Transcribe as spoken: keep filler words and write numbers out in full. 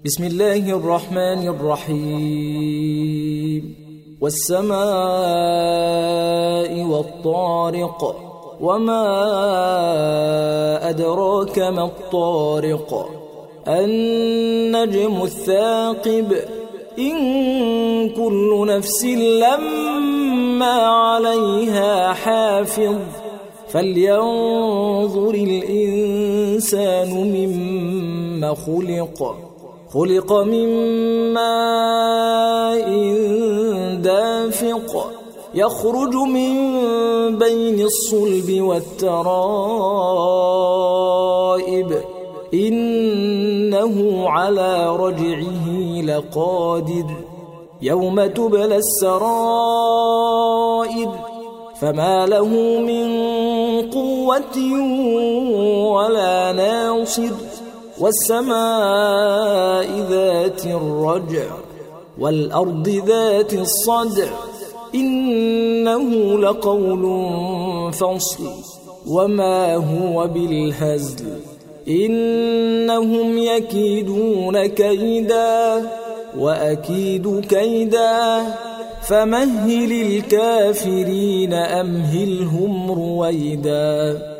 بسم الله الرحمن الرحيم والسماء والطارق وما أدراك ما الطارق النجم الثاقب إن كل نفس لما عليها حافظ فلينظر الإنسان مما خلق خلق من ماء دافق يخرج من بين الصلب والترائب إنه على رجعه لقادر يوم تبلى السرائر فما له من قوة ولا ناصر والسماء ذات الرجع والأرض ذات الصدع إنه لقول فصل وما هو بالهزل إنهم يكيدون كيدا وأكيد كيدا فمهل الكافرين أمهلهم رويدا.